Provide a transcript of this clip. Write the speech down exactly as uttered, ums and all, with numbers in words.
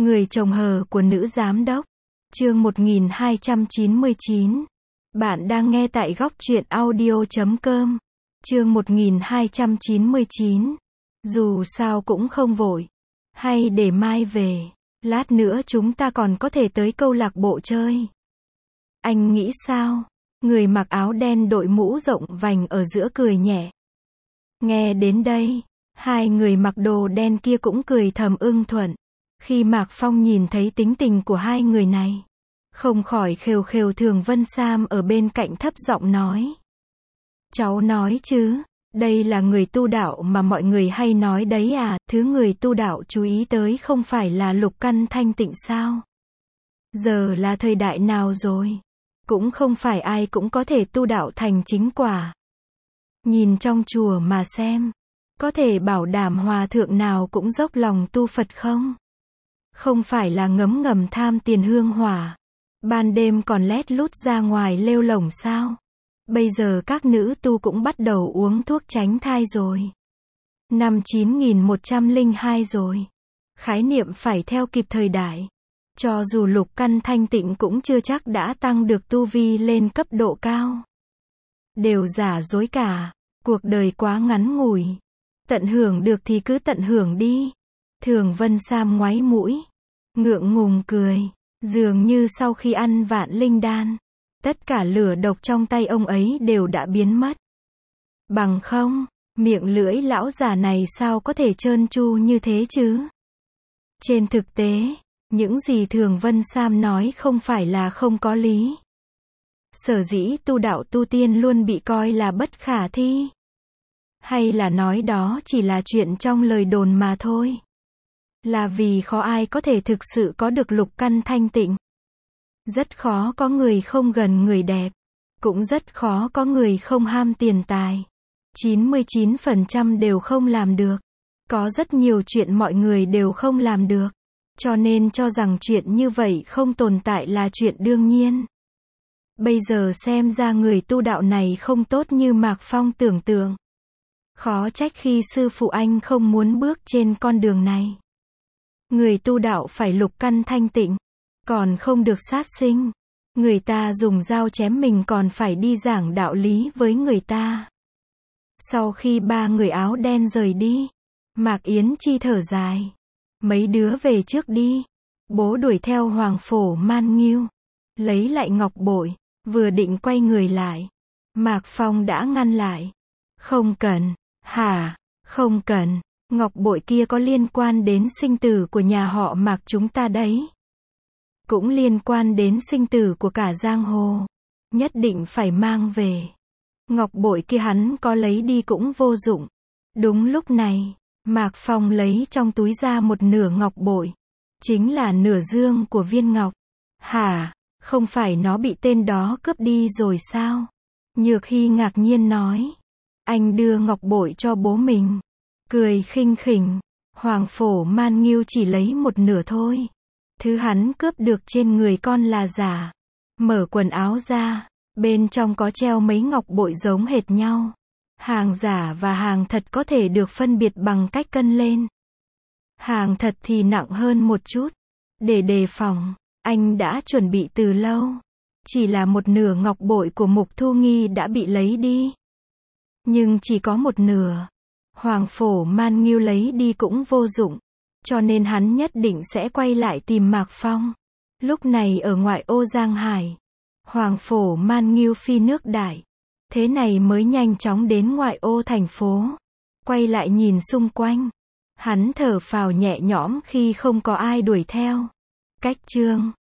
Người chồng hờ của nữ giám đốc. Chương một nghìn hai trăm chín mươi chín. Bạn đang nghe tại góc truyện audio chấm com. Chương một nghìn hai trăm chín mươi chín. Dù sao cũng không vội. Hay để mai về. Lát nữa chúng ta còn có thể tới câu lạc bộ chơi. Anh nghĩ sao? Người mặc áo đen đội mũ rộng vành ở giữa cười nhẹ. Nghe đến đây, hai người mặc đồ đen kia cũng cười thầm ưng thuận. Khi Mạc Phong nhìn thấy tính tình của hai người này, không khỏi khều khều Thường Vân Sam ở bên cạnh thấp giọng nói. Cháu nói chứ, đây là người tu đạo mà mọi người hay nói đấy à, thứ người tu đạo chú ý tới không phải là lục căn thanh tịnh sao? Giờ là thời đại nào rồi? Cũng không phải ai cũng có thể tu đạo thành chính quả. Nhìn trong chùa mà xem, có thể bảo đảm hòa thượng nào cũng dốc lòng tu Phật không? Không phải là ngấm ngầm tham tiền hương hỏa, ban đêm còn lét lút ra ngoài lêu lổng sao? Bây giờ các nữ tu cũng bắt đầu uống thuốc tránh thai rồi. Năm chín nghìn một trăm lẻ hai rồi. Khái niệm phải theo kịp thời đại. Cho dù lục căn thanh tịnh cũng chưa chắc đã tăng được tu vi lên cấp độ cao. Đều giả dối cả, cuộc đời quá ngắn ngủi. Tận hưởng được thì cứ tận hưởng đi. Thường Vân Sam ngoáy mũi, ngượng ngùng cười, dường như sau khi ăn vạn linh đan, tất cả lửa độc trong tay ông ấy đều đã biến mất. Bằng không, miệng lưỡi lão già này sao có thể trơn tru như thế chứ? Trên thực tế, những gì Thường Vân Sam nói không phải là không có lý. Sở dĩ tu đạo tu tiên luôn bị coi là bất khả thi. Hay là nói đó chỉ là chuyện trong lời đồn mà thôi. Là vì khó ai có thể thực sự có được lục căn thanh tịnh. Rất khó có người không gần người đẹp. Cũng rất khó có người không ham tiền tài. chín mươi chín phần trăm đều không làm được. Có rất nhiều chuyện mọi người đều không làm được. Cho nên cho rằng chuyện như vậy không tồn tại là chuyện đương nhiên. Bây giờ xem ra người tu đạo này không tốt như Mạc Phong tưởng tượng. Khó trách khi sư phụ anh không muốn bước trên con đường này. Người tu đạo phải lục căn thanh tịnh, còn không được sát sinh. Người ta dùng dao chém mình còn phải đi giảng đạo lý với người ta. Sau khi ba người áo đen rời đi, Mạc Yến Chi thở dài. Mấy đứa về trước đi. Bố đuổi theo Hoàng Phổ Man Nghiêu, lấy lại ngọc bội, vừa định quay người lại. Mạc Phong đã ngăn lại. Không cần. Hả? Không cần. Ngọc bội kia có liên quan đến sinh tử của nhà họ Mạc chúng ta đấy. Cũng liên quan đến sinh tử của cả giang hồ. Nhất định phải mang về. Ngọc bội kia hắn có lấy đi cũng vô dụng. Đúng lúc này, Mạc Phong lấy trong túi ra một nửa ngọc bội. Chính là nửa dương của viên ngọc. Hả? Không phải nó bị tên đó cướp đi rồi sao? Nhược Hy ngạc nhiên nói. Anh đưa ngọc bội cho bố mình. Cười khinh khỉnh. Hoàng Phổ Man Nghiêu chỉ lấy một nửa thôi. Thứ hắn cướp được trên người con là giả. Mở quần áo ra, bên trong có treo mấy ngọc bội giống hệt nhau. Hàng giả và hàng thật có thể được phân biệt bằng cách cân lên. Hàng thật thì nặng hơn một chút. Để đề phòng, anh đã chuẩn bị từ lâu. Chỉ là một nửa ngọc bội của Mục Thu Nghi đã bị lấy đi. Nhưng chỉ có một nửa. Hoàng Phổ Man Nghiêu lấy đi cũng vô dụng. Cho nên hắn nhất định sẽ quay lại tìm Mạc Phong. Lúc này ở ngoại ô Giang Hải, Hoàng Phổ Man Nghiêu phi nước đại. Thế này mới nhanh chóng đến ngoại ô thành phố. Quay lại nhìn xung quanh. Hắn thở phào nhẹ nhõm khi không có ai đuổi theo. Cách chương